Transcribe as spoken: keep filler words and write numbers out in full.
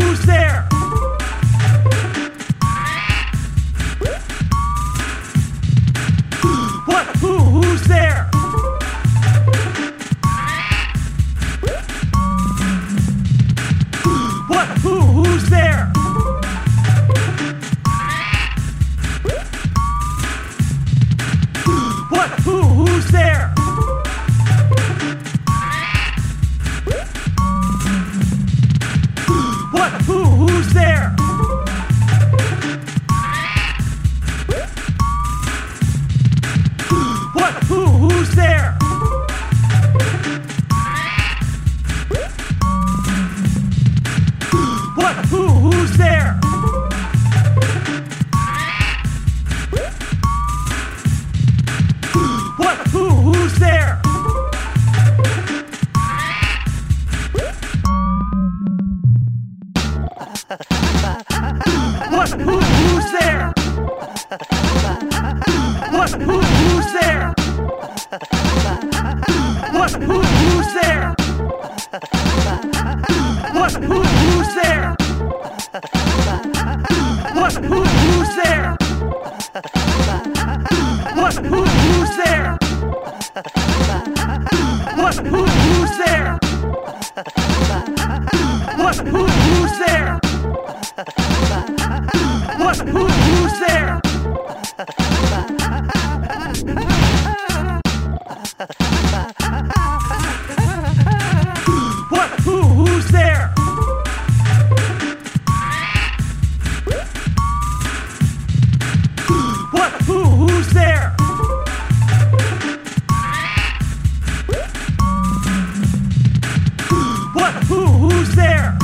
who's there? What? Who? Who's there? What? Who? Who's there? What? Who? Who's there? What? Who? Who's there? What? Who? Who's there? What? Who? Who's there? What? Who? Who's there? What? Who? Who's there? What? Who? Who's there? What? Who? Who's there? What? Who? Who's there? What? Who? Who's there? What? Who? Who's there? What? Who? Who's there? What? Who? Who's there? What? Who? Who's there? What? Who? Who's there? What? Who? Who's there? What? Who? Who's there?